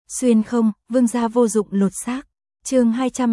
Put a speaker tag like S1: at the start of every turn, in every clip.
S1: Xuyên không, vương gia vô dụng lột xác. Chương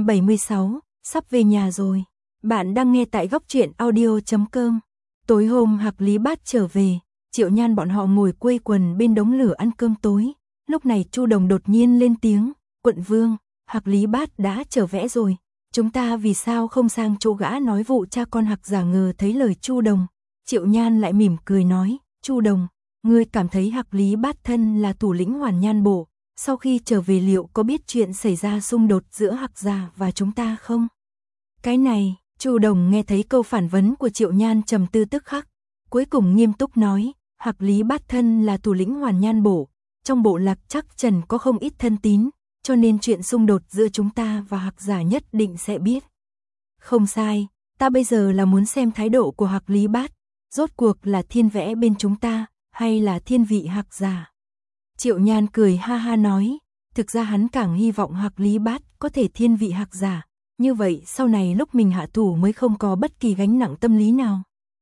S1: 276, sắp về nhà rồi. Bạn đang nghe tại góc truyện audio.com. Tối hôm Hạc Lý Bát trở về, Triệu Nhan bọn họ ngồi quây quần bên đống lửa ăn cơm tối. Lúc này Chu Đồng đột nhiên lên tiếng, "Quận vương, Hạc Lý Bát đã trở về rồi. Chúng ta vì sao không sang chỗ gã nói vụ cha con Hạc giả?" Ngờ thấy lời Chu Đồng, Triệu Nhan lại mỉm cười nói, "Chu Đồng, ngươi cảm thấy Hạc Lý Bát thân là thủ lĩnh Hoàn Nhan Bộ, sau khi trở về liệu có biết chuyện xảy ra xung đột giữa Hạc giả và chúng ta không?" Cái này, Chu Đồng nghe thấy câu phản vấn của Triệu Nhan trầm tư tức khắc, cuối cùng nghiêm túc nói, "Hạc Lý Bát thân là thủ lĩnh Hoàn Nhan Bộ, trong bộ lạc chắc chắn có không ít thân tín, cho nên chuyện xung đột giữa chúng ta và Hạc giả nhất định sẽ biết." "Không sai, ta bây giờ là muốn xem thái độ của Hạc Lý Bát, rốt cuộc là thiên vẽ bên chúng ta, hay là thiên vị Hạc giả?" Triệu Nhan cười ha ha nói, thực ra hắn càng hy vọng Hạc Lý Bát có thể thiên vị Hạc giả, như vậy sau này lúc mình hạ thủ mới không có bất kỳ gánh nặng tâm lý nào.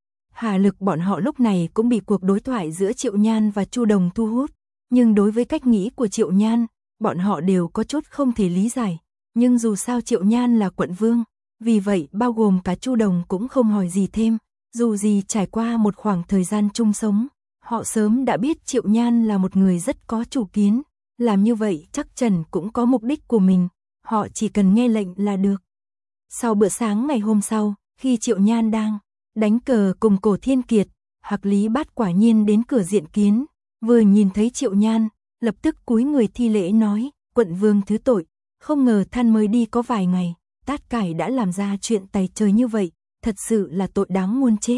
S1: Hà Lực bọn họ lúc này cũng bị cuộc đối thoại giữa Triệu Nhan và Chu Đồng thu hút, nhưng đối với cách nghĩ của Triệu Nhan, bọn họ đều có chút không thể lý giải, nhưng dù sao Triệu Nhan là quận vương, vì vậy bao gồm cả Chu Đồng cũng không hỏi gì thêm, dù gì trải qua một khoảng thời gian chung sống, họ sớm đã biết Triệu Nhan là một người rất có chủ kiến, làm như vậy chắc chắn cũng có mục đích của mình, họ chỉ cần nghe lệnh là được. Sau bữa sáng ngày hôm sau, khi Triệu Nhan đang đánh cờ cùng Cổ Thiên Kiệt, Hạc Lý Bát quả nhiên đến cửa diện kiến, vừa nhìn thấy Triệu Nhan, lập tức cúi người thi lễ nói, "Quận vương thứ tội, không ngờ than mới đi có vài ngày, Tát Cải đã làm ra chuyện tày trời như vậy, thật sự là tội đáng muôn chết."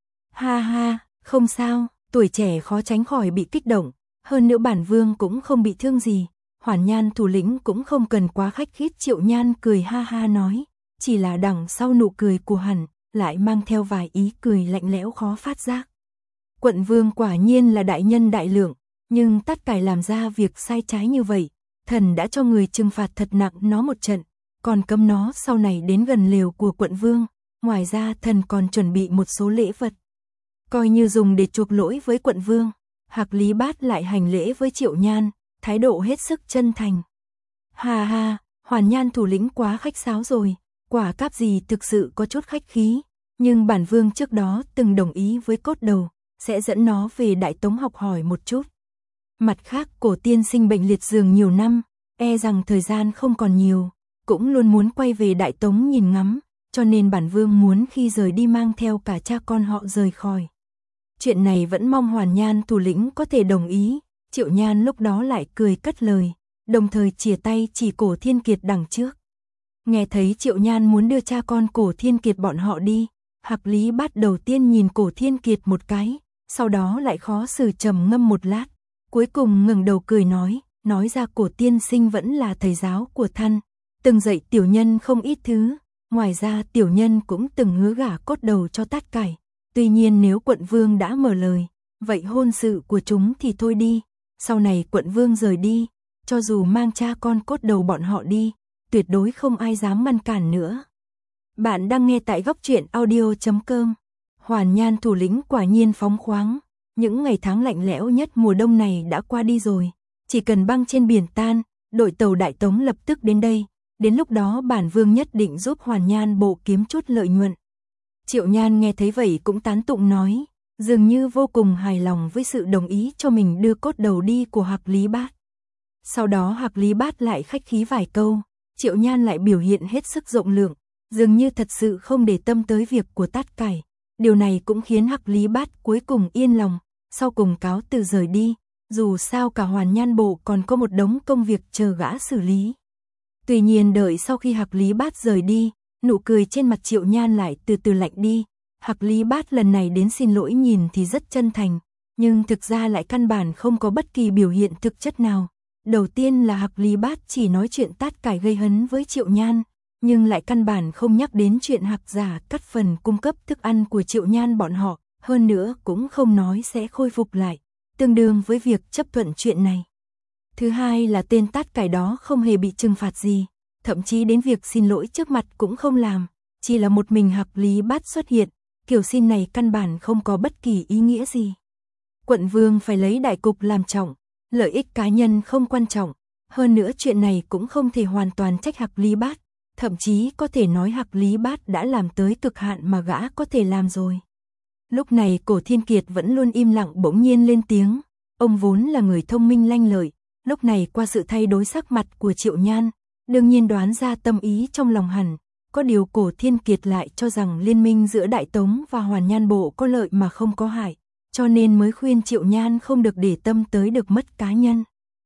S1: "Ha ha, không sao, tuổi trẻ khó tránh khỏi bị kích động, hơn nữa bản vương cũng không bị thương gì, Hoàn Nhan thủ lĩnh cũng không cần quá khách khít." Triệu Nhan cười ha ha nói, chỉ là đằng sau nụ cười của hắn lại mang theo vài ý cười lạnh lẽo khó phát giác. "Quận vương quả nhiên là đại nhân đại lượng, nhưng Tát Cải làm ra việc sai trái như vậy, thần đã cho người trừng phạt thật nặng nó một trận, còn cấm nó sau này đến gần lều của quận vương, ngoài ra thần còn chuẩn bị một số lễ vật, coi như dùng để chuộc lỗi với quận vương." Hạc Lý Bát lại hành lễ với Triệu Nhan, thái độ hết sức chân thành. "Ha ha, Hoàn Nhan thủ lĩnh quá khách sáo rồi, quả cáp gì thực sự có chút khách khí, nhưng bản vương trước đó từng đồng ý với Cốt Đầu, sẽ dẫn nó về Đại Tống học hỏi một chút. Mặt khác Cổ tiên sinh bệnh liệt giường nhiều năm, e rằng thời gian không còn nhiều, cũng luôn muốn quay về Đại Tống nhìn ngắm, cho nên bản vương muốn khi rời đi mang theo cả cha con họ rời khỏi. Chuyện này vẫn mong Hoàn Nhan thủ lĩnh có thể đồng ý." Triệu Nhan lúc đó lại cười cất lời, đồng thời chìa tay chỉ Cổ Thiên Kiệt đằng trước. Nghe thấy Triệu Nhan muốn đưa cha con Cổ Thiên Kiệt bọn họ đi, Hạc Lý Bát đầu tiên nhìn Cổ Thiên Kiệt một cái, sau đó lại khó xử trầm ngâm một lát, cuối cùng ngẩng đầu cười nói ra Cổ tiên sinh vẫn là thầy giáo của thân, từng dạy tiểu nhân không ít thứ, ngoài ra tiểu nhân cũng từng hứa gả Cốt Đầu cho Tát Cải, tuy nhiên nếu quận vương đã mở lời, vậy hôn sự của chúng thì thôi đi, sau này quận vương rời đi, cho dù mang cha con Cốt Đầu bọn họ đi, tuyệt đối không ai dám ngăn cản nữa." Bạn đang nghe tại góc truyện audio.com. Hoàn Nhan thủ lĩnh quả nhiên phóng khoáng, những ngày tháng lạnh lẽo nhất mùa đông này đã qua đi rồi, chỉ cần băng trên biển tan, đội tàu Đại Tống lập tức đến đây, đến lúc đó bản vương nhất định giúp Hoàn Nhan bộ kiếm chút lợi nhuận. Triệu Nhan nghe thấy vậy cũng tán tụng nói, dường như vô cùng hài lòng với sự đồng ý cho mình đưa Cốt Đầu đi của Hạc Lý Bát. Sau đó Hạc Lý Bát lại khách khí vài câu, Triệu Nhan lại biểu hiện hết sức rộng lượng, dường như thật sự không để tâm tới việc của Tát Cải. Điều này cũng khiến Hạc Lý Bát cuối cùng yên lòng, sau cùng cáo từ rời đi, dù sao cả Hoàn Nhan Bộ còn có một đống công việc chờ gã xử lý. Tuy nhiên đợi sau khi Hạc Lý Bát rời đi, nụ cười trên mặt Triệu Nhan lại từ từ lạnh đi. Hạc Lý Bát lần này đến xin lỗi nhìn thì rất chân thành, nhưng thực ra lại căn bản không có bất kỳ biểu hiện thực chất nào. Đầu tiên là Hạc Lý Bát chỉ nói chuyện Tát Cải gây hấn với Triệu Nhan, nhưng lại căn bản không nhắc đến chuyện Hạc giả cắt phần cung cấp thức ăn của Triệu Nhan bọn họ, hơn nữa cũng không nói sẽ khôi phục lại, tương đương với việc chấp thuận chuyện này. Thứ hai là tên Tát Cải đó không hề bị trừng phạt gì, thậm chí đến việc xin lỗi trước mặt cũng không làm, chỉ là một mình Hạc Lý Bát xuất hiện, kiểu xin này căn bản không có bất kỳ ý nghĩa gì. Quận vương phải lấy đại cục làm trọng, lợi ích cá nhân không quan trọng, Hơn nữa chuyện này cũng không thể hoàn toàn trách Hạc Lý Bát, thậm chí có thể nói Hạc Lý Bát đã làm tới cực hạn mà gã có thể làm rồi. Lúc này Cổ Thiên Kiệt vẫn luôn im lặng bỗng nhiên lên tiếng, ông vốn là người thông minh lanh lợi, lúc này qua sự thay đổi sắc mặt của Triệu Nhan, đương nhiên đoán ra tâm ý trong lòng hẳn, có điều Cổ Thiên Kiệt lại cho rằng liên minh giữa Đại Tống và Hoàn Nhan Bộ có lợi mà không có hại, cho nên mới khuyên Triệu Nhan không được để tâm tới được mất cá nhân.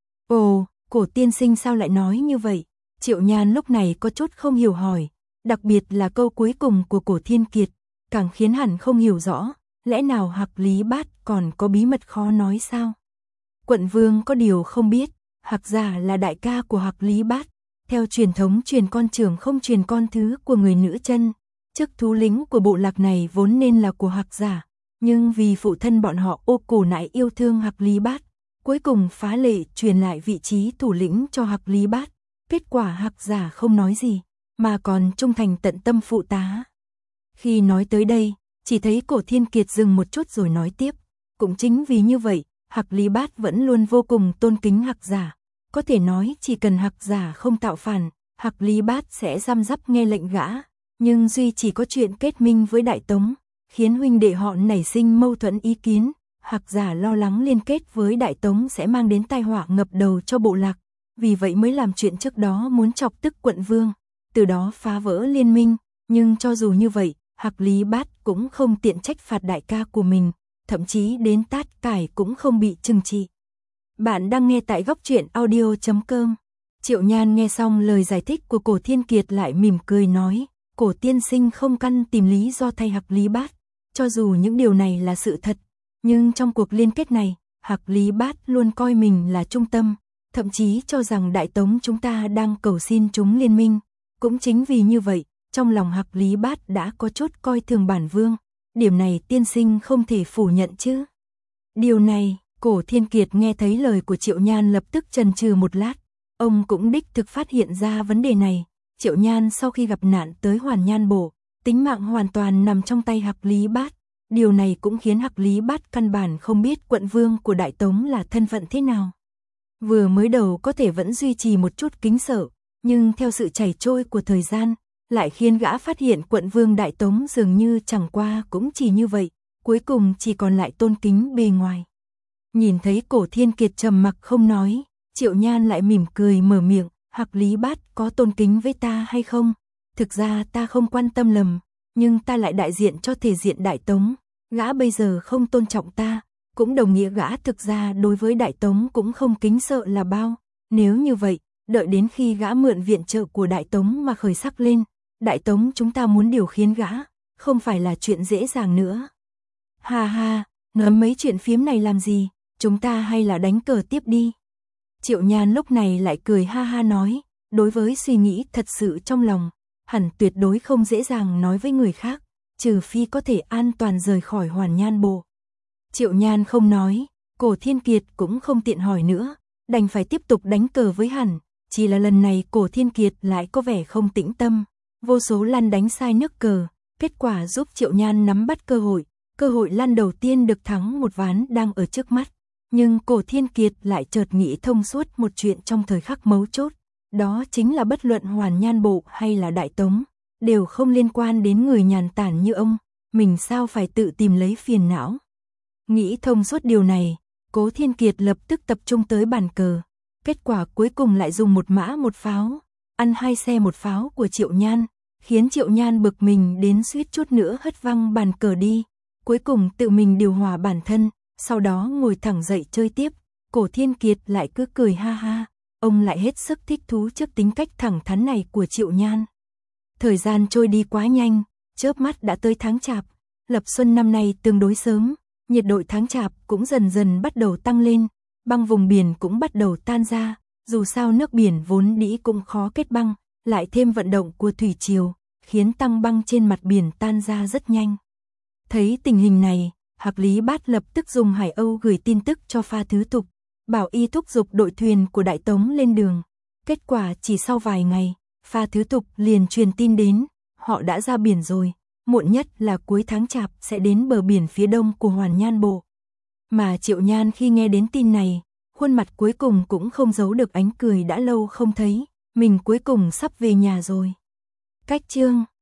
S1: Ồ, Cổ tiên sinh sao lại nói như vậy? Triệu Nhan lúc này có chút không hiểu hỏi, đặc biệt là câu cuối cùng của Cổ Thiên Kiệt, càng khiến hẳn không hiểu rõ, lẽ nào Hạc Lý Bát còn có bí mật khó nói sao? Quận vương có điều không biết, Hạc Giả là đại ca của Hạc Lý Bát, theo truyền thống truyền con trưởng không truyền con thứ của người nữ chân, chức thủ lĩnh của bộ lạc này vốn nên là của Hạc Giả, nhưng vì phụ thân bọn họ Ô Cổ Nại yêu thương Hạc Lý Bát, cuối cùng phá lệ truyền lại vị trí thủ lĩnh cho Hạc Lý Bát, kết quả Hạc Giả không nói gì, mà còn trung thành tận tâm phụ tá. Khi nói tới đây, chỉ thấy Cổ Thiên Kiệt dừng một chút rồi nói tiếp, cũng chính vì như vậy, Hạc Lý Bát vẫn luôn vô cùng tôn kính Hạc Giả, có thể nói chỉ cần Hạc Giả không tạo phản, Hạc Lý Bát sẽ răm rắp nghe lệnh gã, nhưng duy chỉ có chuyện kết minh với Đại Tống, khiến huynh đệ họ nảy sinh mâu thuẫn ý kiến, Hạc Giả lo lắng liên kết với Đại Tống sẽ mang đến tai họa ngập đầu cho bộ lạc, vì vậy mới làm chuyện trước đó muốn chọc tức quận vương, từ đó phá vỡ liên minh, nhưng cho dù như vậy, Hạc Lý Bát cũng không tiện trách phạt đại ca của mình, thậm chí đến tát cải cũng không bị trừng trị. Bạn đang nghe tại góc truyện audio.com. Triệu Nhan nghe xong lời giải thích của Cổ Thiên Kiệt lại mỉm cười nói, Cổ tiên sinh không căn tìm lý do thay Hạc Lý Bát, cho dù những điều này là sự thật, nhưng trong cuộc liên kết này, Hạc Lý Bát luôn coi mình là trung tâm, thậm chí cho rằng Đại Tống chúng ta đang cầu xin chúng liên minh, cũng chính vì như vậy, trong lòng Hạc Lý Bát đã có chút coi thường bản vương, điểm này tiên sinh không thể phủ nhận chứ. Điều này, Cổ Thiên Kiệt nghe thấy lời của Triệu Nhan lập tức chần chừ một lát, ông cũng đích thực phát hiện ra vấn đề này, Triệu Nhan sau khi gặp nạn tới Hoàn Nhan Bộ, tính mạng hoàn toàn nằm trong tay Hạc Lý Bát, điều này cũng khiến Hạc Lý Bát căn bản không biết quận vương của Đại Tống là thân phận thế nào. Vừa mới đầu có thể vẫn duy trì một chút kính sợ, nhưng theo sự chảy trôi của thời gian, lại khiến gã phát hiện quận vương Đại Tống dường như chẳng qua cũng chỉ như vậy, cuối cùng chỉ còn lại tôn kính bề ngoài. Nhìn thấy Cổ Thiên Kiệt trầm mặc không nói, Triệu Nhan lại mỉm cười mở miệng, Hạc Lý Bát có tôn kính với ta hay không? Thực ra ta không quan tâm lầm, nhưng ta lại đại diện cho thể diện Đại Tống, gã bây giờ không tôn trọng ta, cũng đồng nghĩa gã thực ra đối với Đại Tống cũng không kính sợ là bao, nếu như vậy, đợi đến khi gã mượn viện trợ của Đại Tống mà khởi sắc lên, Đại Tống chúng ta muốn điều khiến gã, không phải là chuyện dễ dàng nữa. Ha ha, nói mấy chuyện phiếm này làm gì, chúng ta hay là đánh cờ tiếp đi. Triệu Nhan lúc này lại cười ha ha nói, đối với suy nghĩ thật sự trong lòng, hẳn tuyệt đối không dễ dàng nói với người khác, trừ phi có thể an toàn rời khỏi Hoàn Nhan Bộ. Triệu Nhan không nói, Cổ Thiên Kiệt cũng không tiện hỏi nữa, đành phải tiếp tục đánh cờ với hẳn, chỉ là lần này Cổ Thiên Kiệt lại có vẻ không tĩnh tâm, vô số lăn đánh sai nước cờ, kết quả giúp Triệu Nhan nắm bắt cơ hội lăn đầu tiên được thắng một ván đang ở trước mắt. Nhưng Cổ Thiên Kiệt lại chợt nghĩ thông suốt một chuyện trong thời khắc mấu chốt, đó chính là bất luận Hoàn Nhan Bộ hay là Đại Tống, đều không liên quan đến người nhàn tản như ông, mình sao phải tự tìm lấy phiền não. Nghĩ thông suốt điều này, Cố Thiên Kiệt lập tức tập trung tới bàn cờ, kết quả cuối cùng lại dùng một mã một pháo, ăn 2 xe một pháo của Triệu Nhan, khiến Triệu Nhan bực mình đến suýt chút nữa hất văng bàn cờ đi, cuối cùng tự mình điều hòa bản thân, sau đó ngồi thẳng dậy chơi tiếp. Cổ Thiên Kiệt lại cứ cười ha ha, ông lại hết sức thích thú trước tính cách thẳng thắn này của Triệu Nhan. Thời gian trôi đi quá nhanh, chớp mắt đã tới tháng Chạp, lập xuân năm nay tương đối sớm, nhiệt độ tháng Chạp cũng dần dần bắt đầu tăng lên, băng vùng biển cũng bắt đầu tan ra, dù sao nước biển vốn dĩ cũng khó kết băng, lại thêm vận động của thủy triều, khiến tăng băng trên mặt biển tan ra rất nhanh. Thấy tình hình này, Hạc Lý Bát lập tức dùng Hải Âu gửi tin tức cho Pha Thứ Tục, bảo y thúc giục đội thuyền của Đại Tống lên đường. Kết quả chỉ sau vài ngày, Pha Thứ Tục liền truyền tin đến, họ đã ra biển rồi, muộn nhất là cuối tháng Chạp sẽ đến bờ biển phía đông của Hoàn Nhan Bộ. Mà Triệu Nhan khi nghe đến tin này, khuôn mặt cuối cùng cũng không giấu được ánh cười đã lâu không thấy, mình cuối cùng sắp về nhà rồi. Cách chương